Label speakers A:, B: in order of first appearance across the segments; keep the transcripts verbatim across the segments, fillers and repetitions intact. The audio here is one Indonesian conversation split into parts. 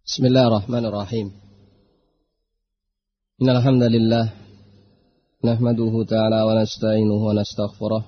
A: Bismillahirrahmanirrahim. Innal hamdalillah nahmaduhu ta'ala wa nasta'inuhu wa nastaghfiruh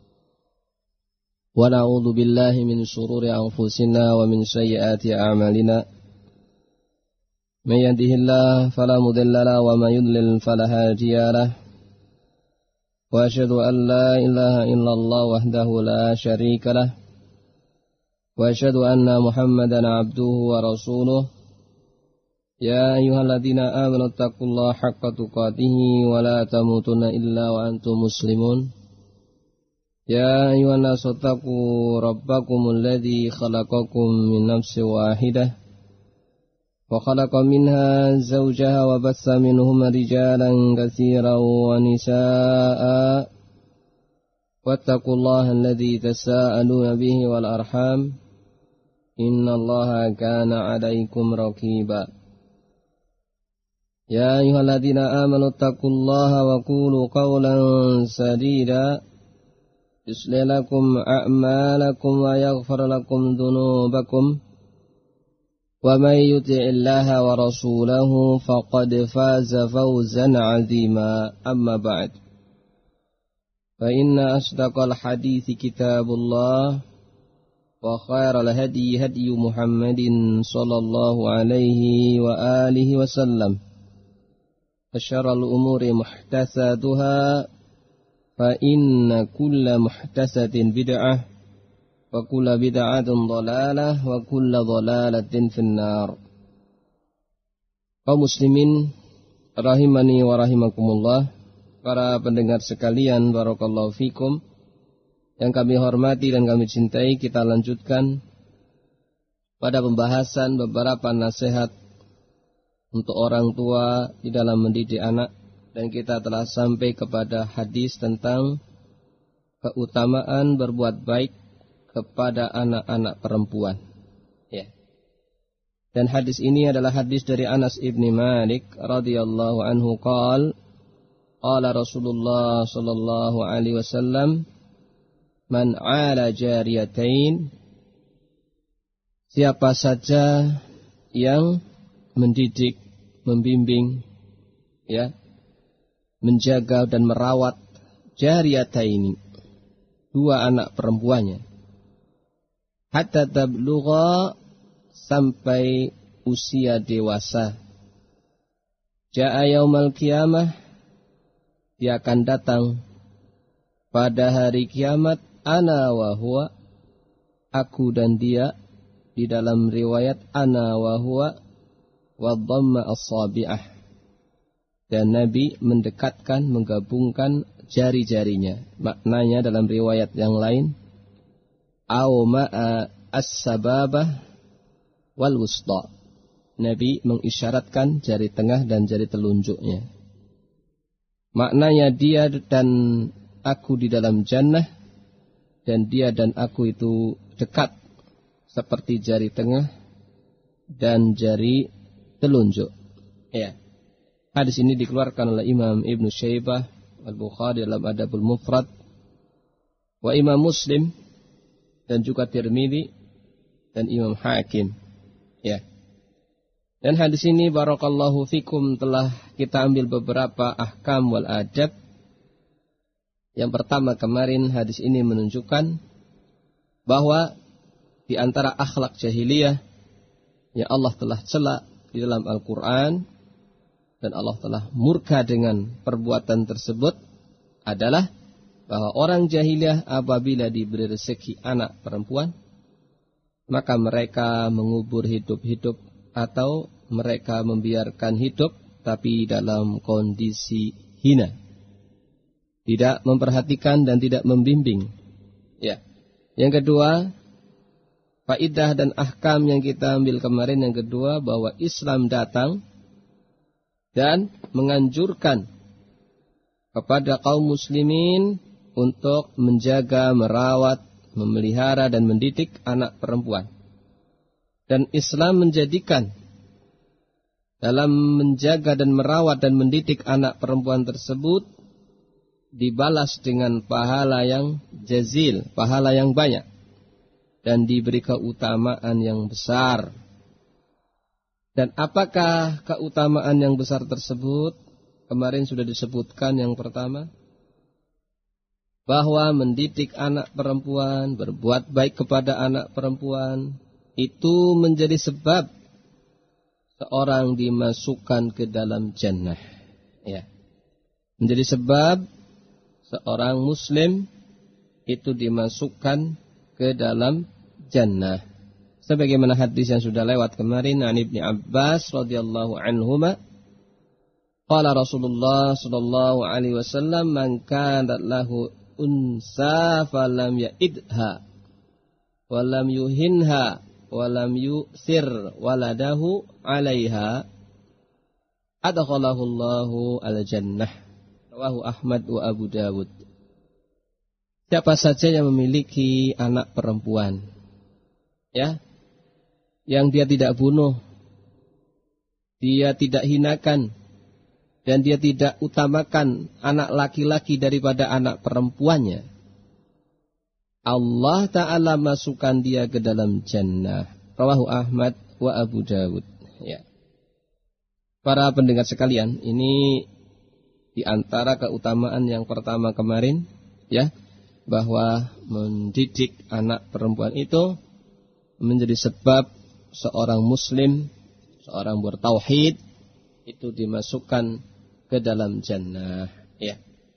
A: wa na'udzu billahi min shururi anfusina wa min sayyiati a'malina. May yahdihillahu fala mudilla lahu wa may yudlil fala hadiya lahu. Wa asyhadu an la ilaha illallah wahdahu la syarika lahu. Wa asyhadu anna Muhammadan 'abduhu wa rasuluh. Ya ayyuhalladzina amanu taqullaha haqqa tuqatih wa la tamutunna illa wa antum muslimun. Ya ayyuhan nasu taqu rabbakumul ladzi khalaqakum min nafsin wahidah wa khalaqa minha zawjaha wa bassa minhuma rijalan katsiran wa nisaa'a wattaqullaha alladzi tasaaluna bihi wal arham innallaha kana 'alaikum raqiba. Ya ayyuhalladzina amanu taqullaha wa qulu qawlan sadida yuslih lakum a'malakum wa yaghfir lakum dhunubakum wa may yuti'illaha wa rasulahu faqad faza fawzan 'azima. Amma ba'd. Fa inna asdaqal hadithi kitabullah wa khairal hadi hadi Muhammadin sallallahu alaihi wa alihi wasallam. Wa syarrul umuri muhdatsatuha fa inna kulla muhdatsatin bid'ah wa kulla bid'atin dhalalah wa kulla dhalalatin finnar. Kaum muslimin rahimani wa rahimakumullah, para pendengar sekalian, barakallahu fikum, yang kami hormati dan kami cintai, kita lanjutkan pada pembahasan beberapa nasihat untuk orang tua di dalam mendidik anak, dan kita telah sampai kepada hadis tentang keutamaan berbuat baik kepada anak-anak perempuan. Ya. Dan hadis ini adalah hadis dari Anas ibni Malik radhiyallahu anhu qaal qala Rasulullah sallallahu alaihi wasallam man 'ala jariyatain, siapa saja yang mendidik, membimbing, ya, menjaga dan merawat jariyataini, dua anak perempuannya, hatta tablugha, sampai usia dewasa, jaa yaumal qiyamah, dia akan datang pada hari kiamat, ana wa huwa, aku dan dia, di dalam riwayat ana wa huwa wa dhamma as-sabi'ah, dan Nabi mendekatkan, menggabungkan jari-jarinya. Maknanya dalam riwayat yang lain, au ma'a as-sababah wal wusta, Nabi mengisyaratkan jari tengah dan jari telunjuknya. Maknanya dia dan aku di dalam jannah, dan dia dan aku itu dekat seperti jari tengah dan jari telunjuk. Ya. Hadis ini dikeluarkan oleh Imam Ibnu Syaibah Al-Bukhari dalam Adabul Mufrad, wa Imam Muslim, dan juga Tirmidzi dan Imam Hakim. Ya. Dan hadis ini barakallahu fikum telah kita ambil beberapa ahkam wal adab. Yang pertama kemarin hadis ini menunjukkan bahwa di antara akhlak jahiliyah yang Allah telah cela di dalam Al-Quran dan Allah telah murka dengan perbuatan tersebut adalah bahwa orang jahiliyah apabila diberi rezeki anak perempuan, maka mereka mengubur hidup-hidup atau mereka membiarkan hidup tapi dalam kondisi hina, tidak memperhatikan dan tidak membimbing. Ya. Yang kedua, faidah dan ahkam yang kita ambil kemarin, yang kedua, bahwa Islam datang dan menganjurkan kepada kaum muslimin untuk menjaga, merawat, memelihara dan mendidik anak perempuan. Dan Islam menjadikan dalam menjaga dan merawat dan mendidik anak perempuan tersebut dibalas dengan pahala yang jazil, pahala yang banyak, dan diberi keutamaan yang besar. Dan apakah keutamaan yang besar tersebut? Kemarin sudah disebutkan yang pertama, bahwa mendidik anak perempuan, berbuat baik kepada anak perempuan, itu menjadi sebab seorang dimasukkan ke dalam jannah. Ya. Menjadi sebab seorang muslim itu dimasukkan ke dalam jannah. Sebagaimana hadis yang sudah lewat kemarin, an Ibnu Abbas radhiyallahu anhuma, qala Rasulullah sallallahu alaihi wasallam, man kana lahu unsa falam ya'idha wa lam yuhinha wa lam yusir waladahu 'alaiha adkhalahu Allahu al-jannah. Rawahu Ahmad wa Abu Dawud. Siapa saja yang memiliki anak perempuan, ya, yang dia tidak bunuh, dia tidak hinakan, dan dia tidak utamakan anak laki-laki daripada anak perempuannya, Allah Ta'ala masukkan dia ke dalam jannah. Rawahu Ahmad wa Abu Dawud. Ya. Para pendengar sekalian, ini di antara keutamaan yang pertama kemarin, ya, bahwa mendidik anak perempuan itu menjadi sebab seorang muslim, seorang bertauhid itu dimasukkan ke dalam jannah, ya.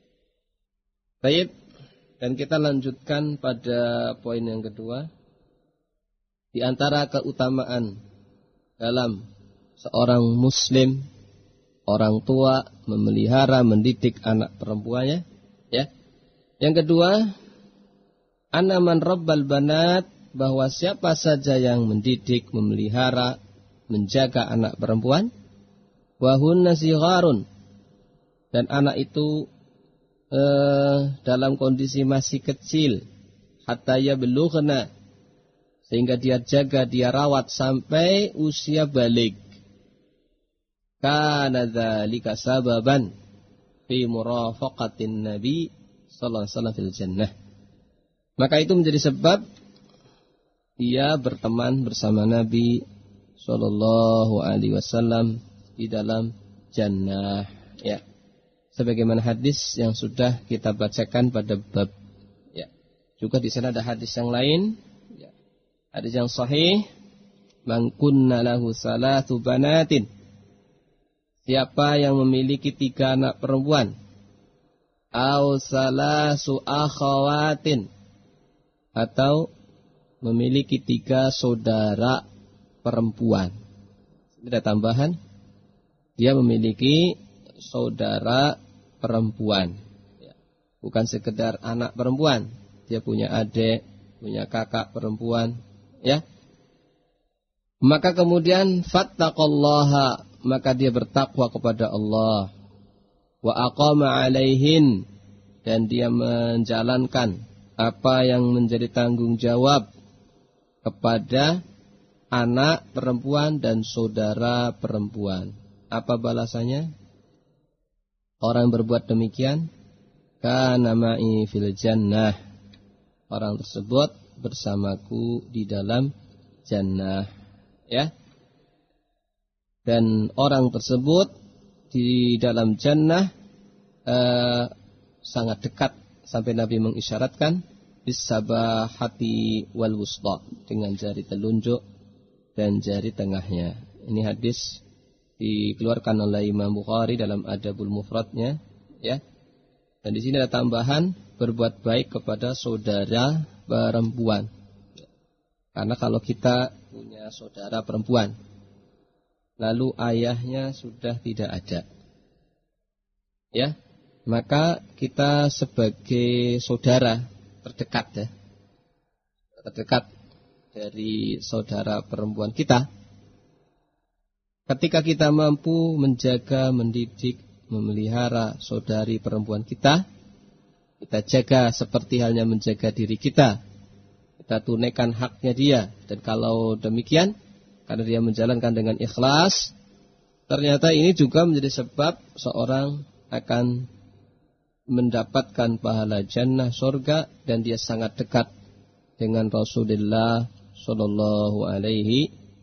A: Baik, dan kita lanjutkan pada poin yang kedua. Di antara keutamaan dalam seorang muslim, orang tua memelihara, mendidik anak perempuannya, ya. Yang kedua, anna man rabbal banat, bahwa siapa saja yang mendidik, memelihara, menjaga anak perempuan, wa hunna sigharun, dan anak itu eh, dalam kondisi masih kecil, hatta yablughna, sehingga dia jaga, dia rawat sampai usia balik, kana dzalika sababan fi murafaqatin nabi sallallahu alaihi wasallam fil jannah. Maka itu menjadi sebab dia berteman bersama Nabi sallallahu alaihi wasallam di dalam jannah, ya. Sebagaimana hadis yang sudah kita bacakan pada bab, ya. Juga di sana ada hadis yang lain, ya. Hadis yang sahih, man kunna lahu salatu banatin, siapa yang memiliki tiga anak perempuan, au salasu akhawatin, atau memiliki tiga saudara perempuan. Ada tambahan, dia memiliki saudara perempuan, ya. Bukan sekedar anak perempuan, dia punya adik, punya kakak perempuan, ya. Maka kemudian fattaqallaha, maka dia bertakwa kepada Allah, wa aqama alaihin, dan dia menjalankan apa yang menjadi tanggung jawab kepada anak perempuan dan saudara perempuan. Apa balasannya? Orang berbuat demikian, kana ma'i fil jannah, orang tersebut bersamaku di dalam jannah, ya. Dan orang tersebut di dalam jannah eh, sangat dekat, sampai Nabi mengisyaratkan bisabahati wal wusta, dengan jari telunjuk dan jari tengahnya. Ini hadis dikeluarkan oleh Imam Bukhari dalam Adabul Mufradnya, ya. Dan di sini ada tambahan, berbuat baik kepada saudara perempuan. Karena kalau kita punya saudara perempuan, lalu ayahnya sudah tidak ada, ya, maka kita sebagai saudara terdekat, ya, terdekat dari saudara perempuan kita, ketika kita mampu menjaga, mendidik, memelihara saudari perempuan kita, kita jaga seperti halnya menjaga diri kita, kita tunaikan haknya dia. Dan kalau demikian, karena dia menjalankan dengan ikhlas, ternyata ini juga menjadi sebab seorang akan mendapatkan pahala jannah, surga, dan dia sangat dekat dengan Rasulullah Shallallahu Alaihi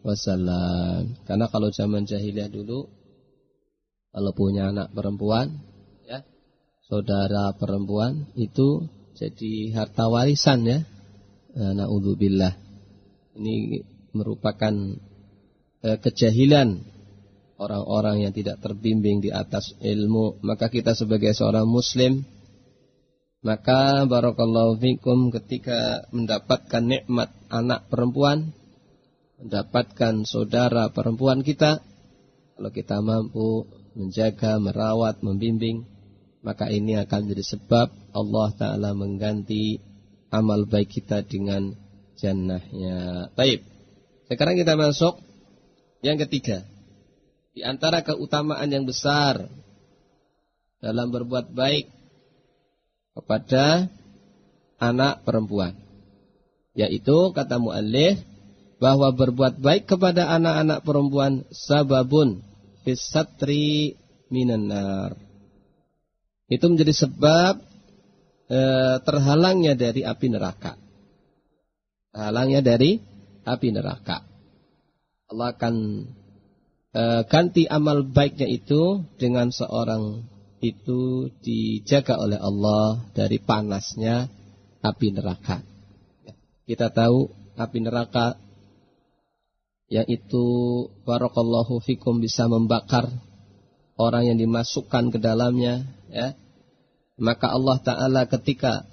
A: wasallam. Karena kalau zaman jahiliyah dulu, kalau punya anak perempuan, ya, saudara perempuan itu jadi harta warisan ya. Na'udzubillah. Ini merupakan eh, kejahilan orang-orang yang tidak terbimbing di atas ilmu. Maka kita sebagai seorang muslim, maka barakallahu fikum ketika mendapatkan nikmat anak perempuan, mendapatkan saudara perempuan kita, kalau kita mampu menjaga, merawat, membimbing, maka ini akan menjadi sebab Allah Ta'ala mengganti amal baik kita dengan jannahnya. Baik, sekarang kita masuk yang ketiga. Di antara keutamaan yang besar dalam berbuat baik kepada anak perempuan, yaitu kata muallif bahwa berbuat baik kepada anak-anak perempuan sababun fis-satri minan nar. Itu menjadi sebab e, terhalangnya dari api neraka. Terhalangnya dari api neraka. Allah akan e, ganti amal baiknya itu dengan seorang itu dijaga oleh Allah dari panasnya api neraka. Kita tahu api neraka yang itu barakallahu fikum bisa membakar orang yang dimasukkan ke dalamnya, ya. Maka Allah Ta'ala ketika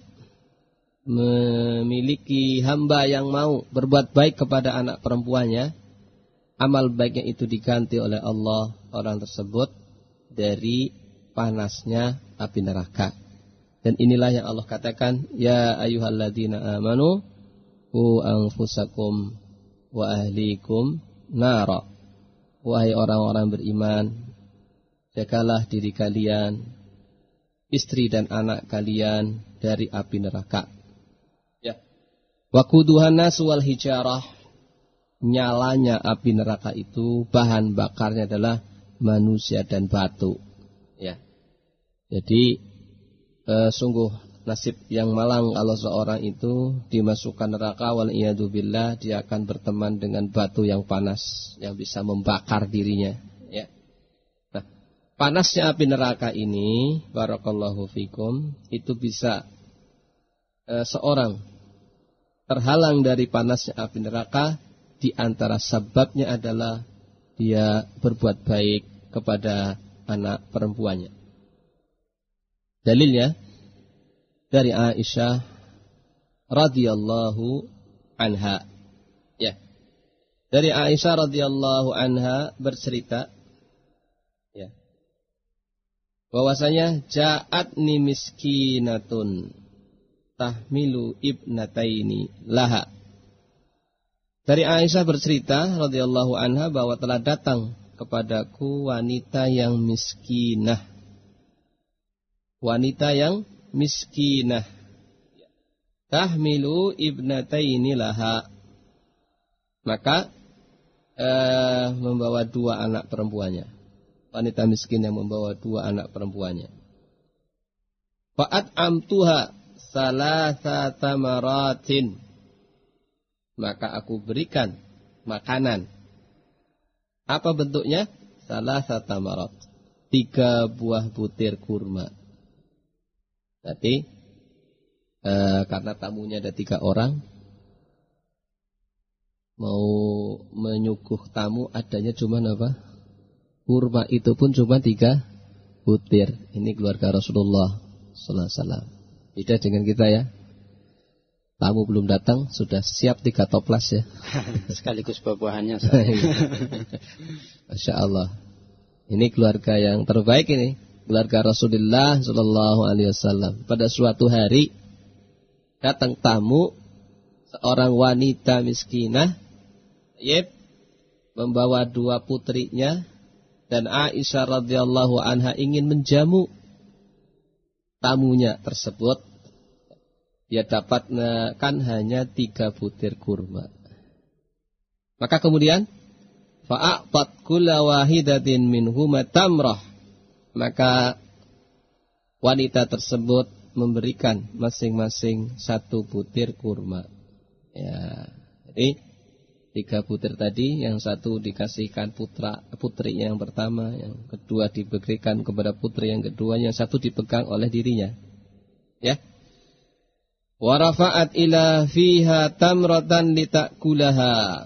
A: memiliki hamba yang mau berbuat baik kepada anak perempuannya, amal baiknya itu diganti oleh Allah orang tersebut dari panasnya api neraka. Dan inilah yang Allah katakan, ya ayyuhalladzina amanu qu anfusakum wa ahlikum nara. Wahai orang-orang beriman, jagalah diri kalian, istri dan anak kalian dari api neraka. Ya. Waquduhan nas wal hijarah. Nyalanya api neraka itu bahan bakarnya adalah manusia dan batu. Ya. Jadi e, sungguh nasib yang malang kalau seorang itu dimasukkan neraka, wal iyadu billah, dia akan berteman dengan batu yang panas yang bisa membakar dirinya, ya. Nah, panasnya api neraka ini barakallahu fikum itu bisa e, seorang terhalang dari panasnya api neraka, di antara sebabnya adalah dia berbuat baik kepada anak perempuannya. Dalilnya dari Aisyah radhiyallahu anha. Ya. Dari Aisyah radhiyallahu anha bercerita, ya, bahwasanya ja'atni miskinatun tahmilu ibnataini laha. Dari Aisyah bercerita radhiyallahu anha bahwa telah datang kepadaku wanita yang miskinah. Wanita yang miskinah. Tahmilu ibnataini laha. Maka eh, membawa dua anak perempuannya. Wanita miskin yang membawa dua anak perempuannya. Fa'at amtuha salasata maratin. Maka aku berikan makanan. Apa bentuknya? Salasata marat. Tiga buah butir kurma. Jadi eh, karena tamunya ada tiga orang, mau menyuguh tamu adanya cuma apa? Kurma, itu pun cuma tiga butir. Ini keluarga Rasulullah sallallahu alaihi wasallam. Beda dengan kita ya. Tamu belum datang sudah siap tiga toples ya.
B: Sekaligus buah-buahannya.
A: Masya Allah. Ini keluarga yang terbaik ini. Keluarga Rasulullah sallallahu alaihi wasallam. Pada suatu hari datang tamu, seorang wanita miskinah, yep, membawa dua putrinya, dan Aisyah radhiyallahu anha ingin menjamu tamunya tersebut. Dia dapatkan hanya tiga butir kurma. Maka kemudian fa'aqat kulla wahidatin minhuma tamrah. Maka wanita tersebut memberikan masing-masing satu butir kurma. Ya, jadi Tiga butir tadi, yang satu dikasihkan putra putrinya yang pertama, yang kedua diberikan kepada putri yang kedua, yang satu dipegang oleh dirinya. Ya. Wa rafa'at ila fiha tamratan litakulaha.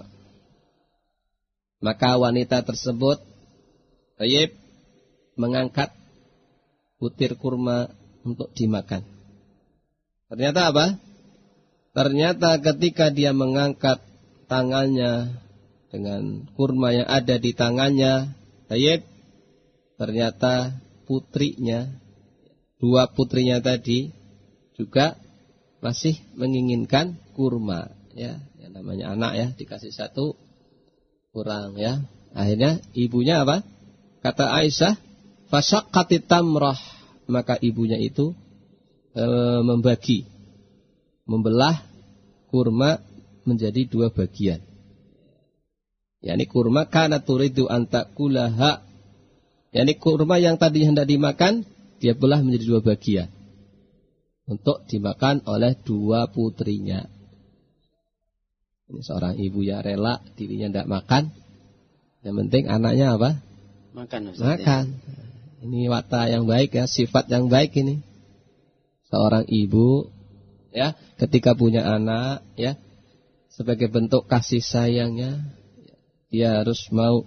A: Maka wanita tersebut tayyib mengangkat butir kurma untuk dimakan. Ternyata apa? Ternyata ketika dia mengangkat tangannya dengan kurma yang ada di tangannya, tayyib, ternyata putrinya, dua putrinya tadi juga masih menginginkan kurma, ya, yang namanya anak ya, dikasih satu kurang ya. Akhirnya ibunya apa? Kata Aisyah, fasyaqqatit tamrah, maka ibunya itu e, membagi, membelah kurma menjadi dua bagian. Yani kurma kana turidu an takulaha. Yani kurma yang tadi hendak dimakan, dia belah menjadi dua bagian untuk dimakan oleh dua putrinya. Ini seorang ibu ya rela dirinya tidak makan. Yang penting anaknya apa?
B: Makan. Ustaz,
A: makan. Ya. Ini watak yang baik ya, sifat yang baik ini. Seorang ibu ya, ketika punya anak ya, sebagai bentuk kasih sayangnya, dia harus mau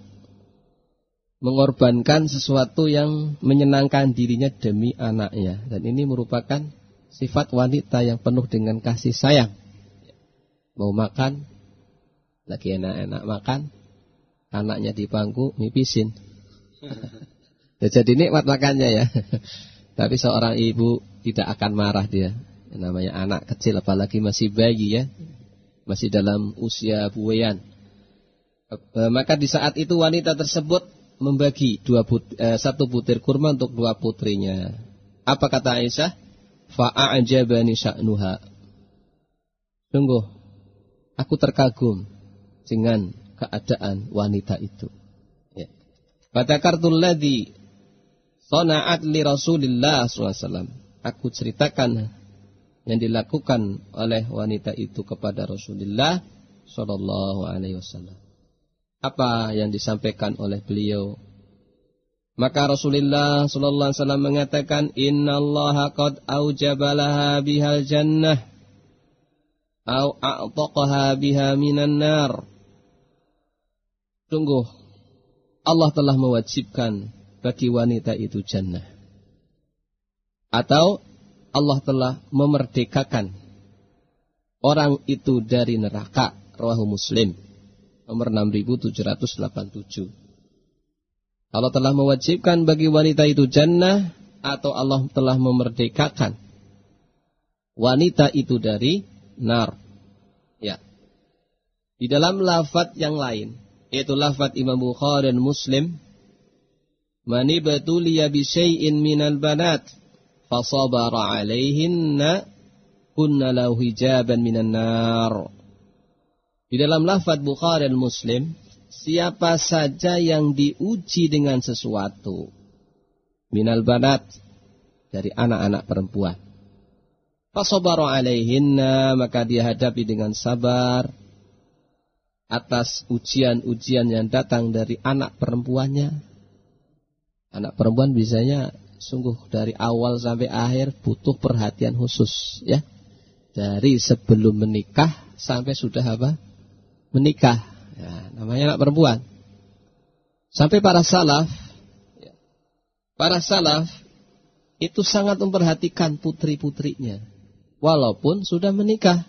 A: mengorbankan sesuatu yang menyenangkan dirinya demi anaknya. Dan ini merupakan sifat wanita yang penuh dengan kasih sayang. Mau makan, lagi enak-enak makan, anaknya di bangku, mipisin. Ya, jadi nikmat makannya ya. Tapi seorang ibu tidak akan marah dia. Yang namanya anak kecil, apalagi masih bayi ya. Masih dalam usia buayan. E, maka di saat itu wanita tersebut membagi dua but, e, satu butir kurma untuk dua putrinya. Apa kata Aisyah? Fa'ajabani sya'nuha. Sungguh, aku terkagum dengan keadaan wanita itu. Ya. Fatakartul ladzi sana'at li Rasulillah sallallahu alaihi wasallam. Aku ceritakan yang dilakukan oleh wanita itu kepada Rasulullah sallallahu alaihi wasallam. Apa yang disampaikan oleh beliau? Maka Rasulullah sallallahu alaihi wasallam mengatakan, innallaha qad aujaba laha bihal jannah au a'taqaha biha minan nar. Sungguh Allah telah mewajibkan bagi wanita itu jannah, atau Allah telah memerdekakan orang itu dari neraka. Rawahu Muslim nomor enam ribu tujuh ratus delapan puluh tujuh. Allah telah mewajibkan bagi wanita itu jannah, atau Allah telah memerdekakan wanita itu dari nar. Ya. Di dalam lafaz yang lain, yaitu lafaz Imam Bukhari dan Muslim, man ibtuliya bi syai'in minal banat fasabara alaihinna kunna lahu hijaban minan nar. Di dalam lafaz Bukhari dan Muslim, siapa saja yang diuji dengan sesuatu minal banat, dari anak-anak perempuan, fasabara alaihinna, maka dia hadapi dengan sabar atas ujian-ujian yang datang dari anak perempuannya. Anak perempuan biasanya sungguh dari awal sampai akhir butuh perhatian khusus ya. Dari sebelum menikah sampai sudah apa? Menikah. Ya, namanya anak perempuan. Sampai para salaf ya, para salaf itu sangat memperhatikan putri-putrinya walaupun sudah menikah.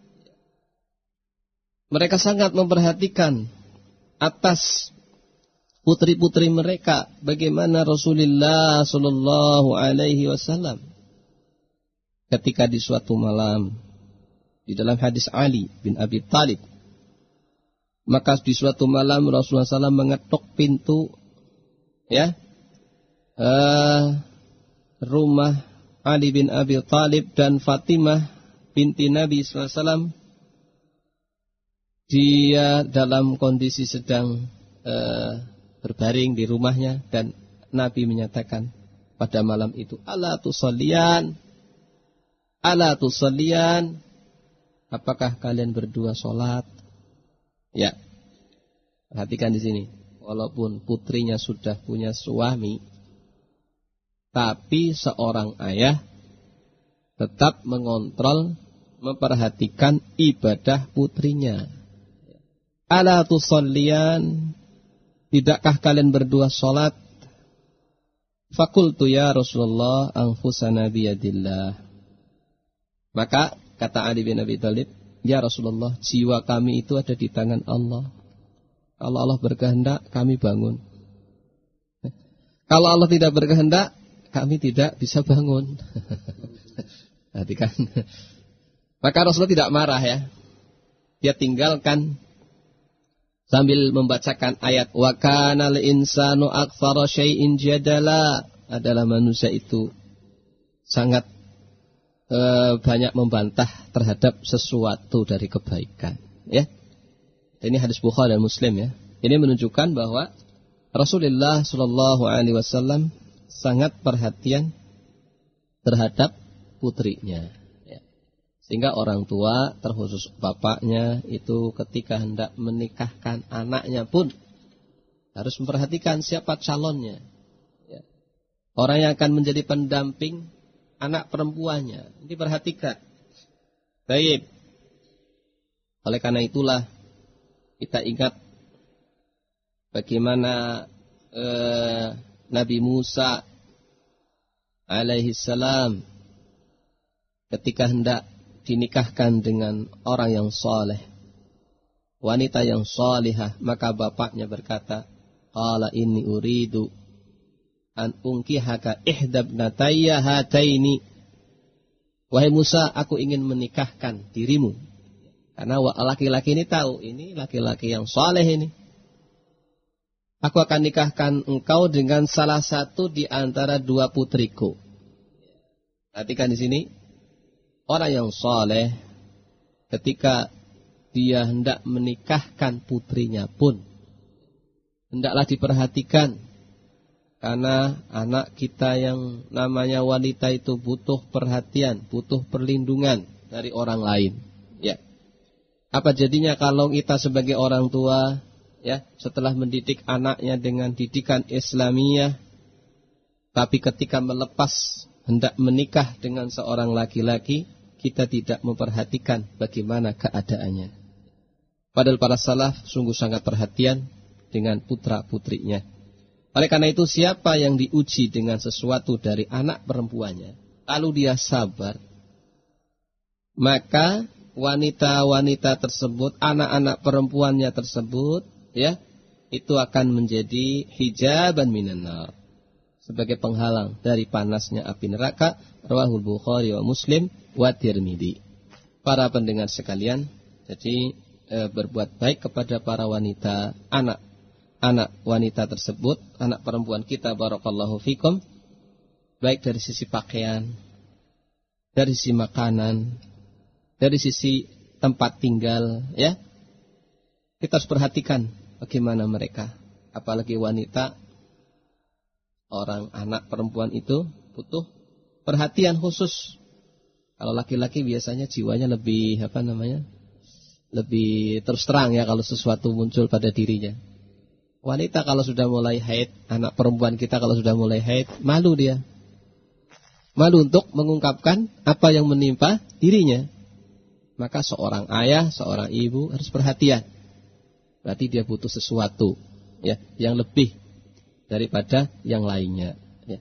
A: Mereka sangat memperhatikan atas putri-putri mereka, bagaimana Rasulullah sallallahu alaihi wasallam ketika di suatu malam, di dalam hadis Ali bin Abi Thalib, maka di suatu malam Rasulullah sallallahu alaihi wasallam mengetuk pintu ya uh, rumah Ali bin Abi Thalib dan Fatimah binti Nabi sallallahu alaihi wasallam. Dia dalam kondisi sedang uh, berbaring di rumahnya, dan Nabi menyatakan pada malam itu, ala tusalliyan, ala tusalliyan, apakah kalian berdua sholat? Ya. Perhatikan di sini. Walaupun putrinya sudah punya suami, tapi seorang ayah tetap mengontrol, memperhatikan ibadah putrinya. Ala tusalliyan, tidakkah kalian berdua salat? Fakultu ya Rasulullah anfusana biyadillah. Maka kata Ali bin Abi Thalib, ya Rasulullah, jiwa kami itu ada di tangan Allah. Kalau Allah berkehendak, kami bangun. Kalau Allah tidak berkehendak, kami tidak bisa bangun. Perhatikan. Maka Rasulullah tidak marah ya. Dia tinggalkan sambil membacakan ayat wa kana lil insanu aktsara syai'in jadala. Adalah manusia itu sangat e, banyak membantah terhadap sesuatu dari kebaikan, ya. Ini hadis Bukhari dan Muslim ya. Ini menunjukkan bahwa Rasulullah Shallallahu Alaihi Wasallam sangat perhatian terhadap putrinya. Ya. Sehingga orang tua, terkhusus bapaknya, itu ketika hendak menikahkan anaknya pun harus memperhatikan siapa calonnya. Ya. Orang yang akan menjadi pendamping anak perempuannya. Ini perhatikan. Baik. Oleh karena itulah kita ingat bagaimana eh, Nabi Musa alaihi salam ketika hendak dinikahkan dengan orang yang saleh, wanita yang salihah, maka bapaknya berkata, qala inni uridu an unkihaka ihdabnatayya hataini. Wahai Musa, aku ingin menikahkan dirimu. Karena laki-laki ini tahu, ini laki-laki yang saleh ini. Aku akan nikahkan engkau dengan salah satu di antara dua putriku. Perhatikan di sini, orang yang saleh ketika dia hendak menikahkan putrinya pun hendaklah diperhatikan, karena anak kita yang namanya wanita itu butuh perhatian, butuh perlindungan dari orang lain. Ya. Apa jadinya kalau kita sebagai orang tua, ya, setelah mendidik anaknya dengan didikan Islamiyah, tapi ketika melepas hendak menikah dengan seorang laki-laki, kita tidak memperhatikan bagaimana keadaannya. Padahal para salaf sungguh sangat perhatian dengan putra-putrinya. Oleh karena itu, siapa yang diuji dengan sesuatu dari anak perempuannya, lalu dia sabar, maka wanita-wanita tersebut, anak-anak perempuannya tersebut, ya, itu akan menjadi hijaban minan nar, sebagai penghalang dari panasnya api neraka. Rawahul Bukhari wa Muslim wa Tirmidzi. Para pendengar sekalian, jadi e, berbuat baik kepada para wanita, anak anak wanita tersebut, anak perempuan kita, barakallahu fikum, baik dari sisi pakaian, dari sisi makanan, dari sisi tempat tinggal, ya. Kita harus perhatikan bagaimana mereka. Apalagi wanita, orang anak perempuan itu butuh perhatian khusus. Kalau laki-laki biasanya jiwanya lebih, apa namanya, lebih terus terang ya kalau sesuatu muncul pada dirinya. Wanita kalau sudah mulai haid, anak perempuan kita kalau sudah mulai haid, malu dia. Malu untuk mengungkapkan apa yang menimpa dirinya. Maka seorang ayah, seorang ibu harus perhatian. Berarti dia butuh sesuatu, ya, yang lebih daripada yang lainnya. Ya.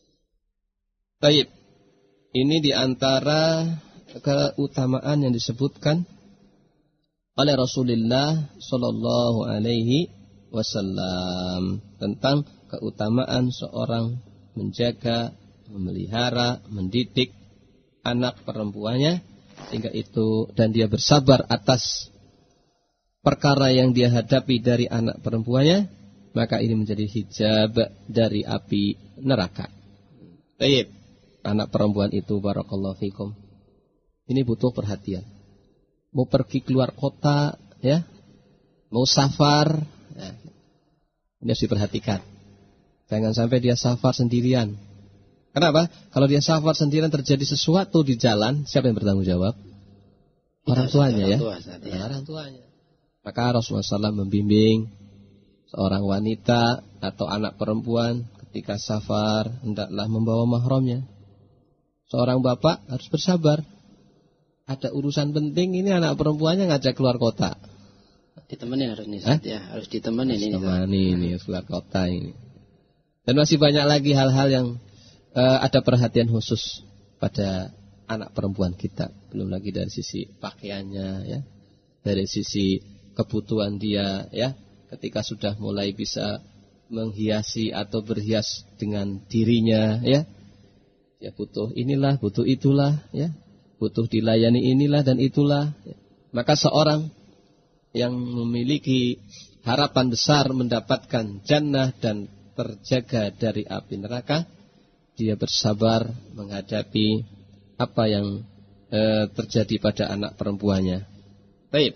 A: Baik, ini diantara keutamaan yang disebutkan oleh Rasulullah Shallallahu Alaihi Wasallam tentang keutamaan seorang menjaga, memelihara, mendidik anak perempuannya, sehingga itu dan dia bersabar atas perkara yang dia hadapi dari anak perempuannya, maka ini menjadi hijab dari api neraka. Baik, anak perempuan itu, barakallahu fikum, ini butuh perhatian. Mau pergi keluar kota, ya, mau safar, ya, ini harus diperhatikan. Jangan sampai dia safar sendirian. Kenapa? Kalau dia safar sendirian terjadi sesuatu di jalan, siapa yang bertanggung jawab? Orang tuanya, ya. Orang tuanya. Maka Rasulullah shallallahu alaihi wasallam membimbing seorang wanita atau anak perempuan ketika safar hendaklah membawa mahramnya. Seorang bapak harus bersabar. Ada urusan penting, ini anak perempuannya ngajak keluar kota.
B: Ditemenin harus nih, ya, harus ditemenin
A: harus
B: ini.
A: Temani ini, harus keluar kota ini. Dan masih banyak lagi hal-hal yang uh, ada perhatian khusus pada anak perempuan kita. Belum lagi dari sisi pakaiannya, ya, dari sisi kebutuhan dia, ya. Ketika sudah mulai bisa menghiasi atau berhias dengan dirinya, ya, dia butuh inilah, butuh itulah, ya, butuh dilayani inilah dan itulah. Ya. Maka seorang yang memiliki harapan besar mendapatkan jannah dan terjaga dari api neraka, dia bersabar menghadapi apa yang e, terjadi pada anak perempuannya. Baik.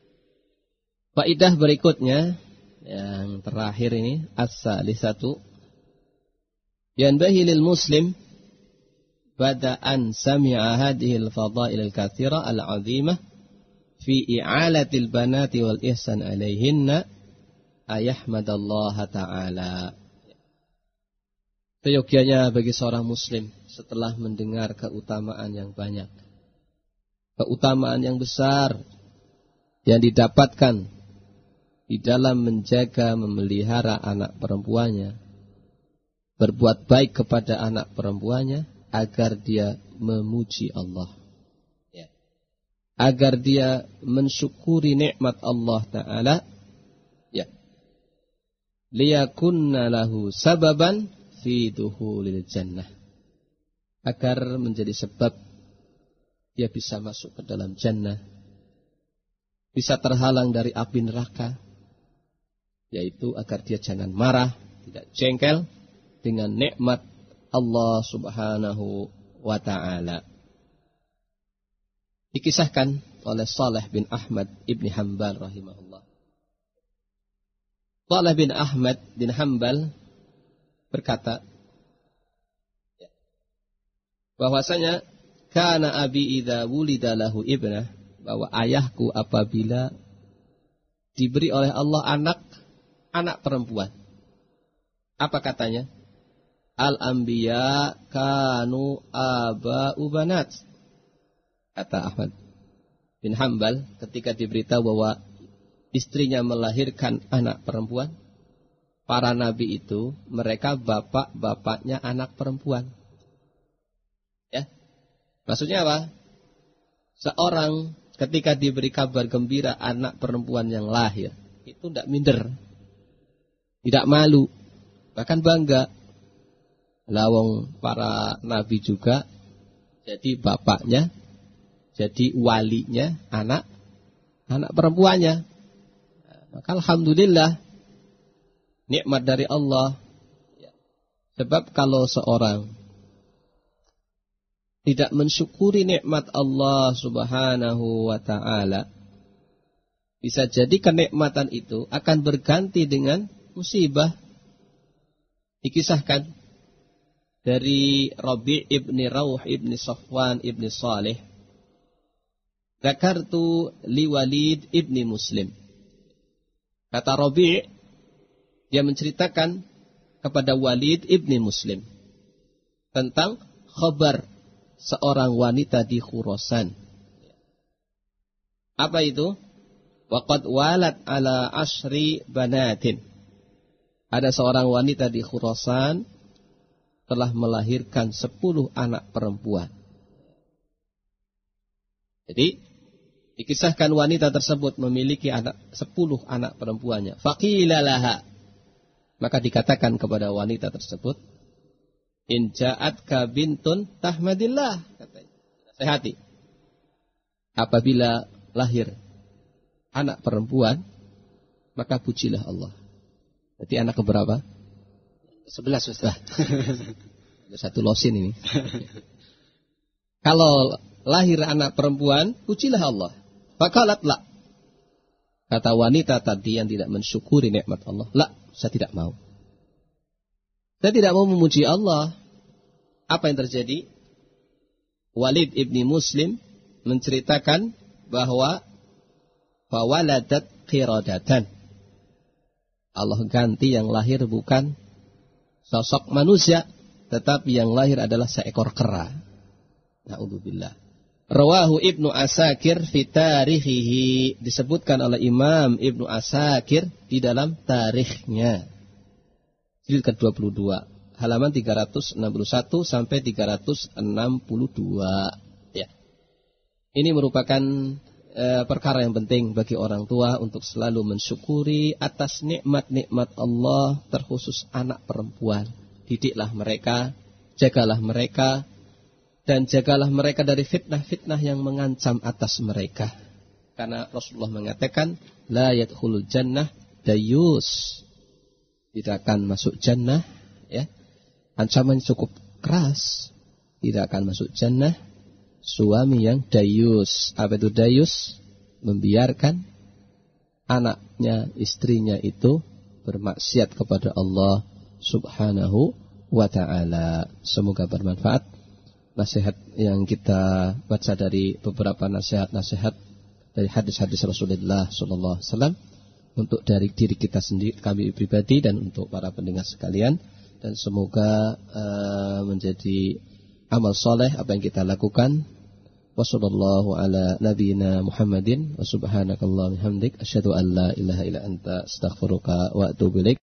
A: Faidah berikutnya yang terakhir ini as-salisatu yanbahi lil muslim bada'an sami'a hadhihi al-fadha'il al-katsira al-'azimah fi i'alatil banati wal ihsan 'alaihinna ayahmadallaha ta'ala. Seyogyanya bagi seorang muslim setelah mendengar keutamaan yang banyak, keutamaan yang besar yang didapatkan di dalam menjaga, memelihara anak perempuannya, berbuat baik kepada anak perempuannya, agar dia memuji Allah, ya, agar dia mensyukuri nikmat Allah Ta'ala, ya, liyakunna lahu sababan fi dukhulil jannah, agar menjadi sebab dia bisa masuk ke dalam jannah, bisa terhalang dari api neraka, yaitu agar dia jangan marah, tidak jengkel dengan nikmat Allah Subhanahu wa Ta'ala. Dikisahkan oleh Saleh bin Ahmad ibni Hanbal rahimahullah. Saleh bin Ahmad bin Hanbal berkata bahwasanya kana abi idza wulida lahu ibnah, bahwa ayahku apabila diberi oleh Allah anak anak perempuan, apa katanya? Al-anbiya kanu aba'u banat. Kata Ahmad bin Hanbal ketika diberitahu bahwa istrinya melahirkan anak perempuan, para nabi itu mereka bapak-bapaknya anak perempuan. Ya. Maksudnya apa? Seorang ketika diberi kabar gembira anak perempuan yang lahir, itu tidak minder, tidak malu, bahkan bangga. Lawang para nabi juga jadi bapaknya, jadi walinya anak anak perempuannya. Maka alhamdulillah nikmat dari Allah. Sebab kalau seorang tidak mensyukuri nikmat Allah Subhanahu wa Ta'ala, bisa jadi kenikmatan itu akan berganti dengan musibah. Dikisahkan dari Rabi' ibni Rauh ibni Safwan ibni Salih, Dzakartu li Walid ibni Muslim. Kata Rabi', dia menceritakan kepada Walid ibni Muslim tentang khabar seorang wanita di Khurasan. Apa itu? Waqad walat ala ashri banatin. Ada seorang wanita di Khurasan telah melahirkan sepuluh anak perempuan. Jadi dikisahkan wanita tersebut memiliki anak sepuluh anak perempuannya. Faqila laha, maka dikatakan kepada wanita tersebut, in ja'atka bintun tahmadillah, katanya. Sehati. Apabila lahir anak perempuan, maka pujilah Allah. Jadi anak keberapa?
B: Sebelas, Ustaz.
A: Satu losin ini. Kalau lahir anak perempuan, pujilah Allah. Faqalat la. Kata wanita tadi yang tidak mensyukuri nikmat Allah, la, saya tidak mau. Saya tidak mau memuji Allah. Apa yang terjadi? Walid ibni Muslim menceritakan bahwa fawaladat qiradatan. Allah ganti yang lahir bukan sosok manusia, tetapi yang lahir adalah seekor kera. Na'udzubillah. Rawahu Ibnu Asakir fi tarikhihi, disebutkan oleh Imam Ibnu Asakir di dalam tarikhnya. Jilid ke dua puluh dua, halaman tiga ratus enam puluh satu sampai tiga ratus enam puluh dua. Ya. Ini merupakan e, perkara yang penting bagi orang tua untuk selalu mensyukuri atas nikmat-nikmat Allah, terkhusus anak perempuan. Didiklah mereka, jagalah mereka, dan jagalah mereka dari fitnah-fitnah yang mengancam atas mereka. Karena Rasulullah mengatakan, la yadkhulul jannah dayus. Tidak akan masuk jannah, ya. Ancaman cukup keras. Tidak akan masuk jannah suami yang dayus. Apa itu dayus? Membiarkan anaknya, istrinya itu bermaksiat kepada Allah Subhanahu wa ta'ala. Semoga bermanfaat nasihat yang kita baca dari beberapa nasihat-nasihat dari hadis-hadis Rasulullah sallallahu alaihi wasallam untuk dari diri kita sendiri, kami pribadi, dan untuk para pendengar sekalian, dan semoga uh, menjadi amal soleh apa yang kita lakukan. Wassallallahu ala nabiyyina Muhammadin wa subhanakallahumma hamdik asyhadu an la ilaha illa anta astaghfiruka wa atubu ilaik.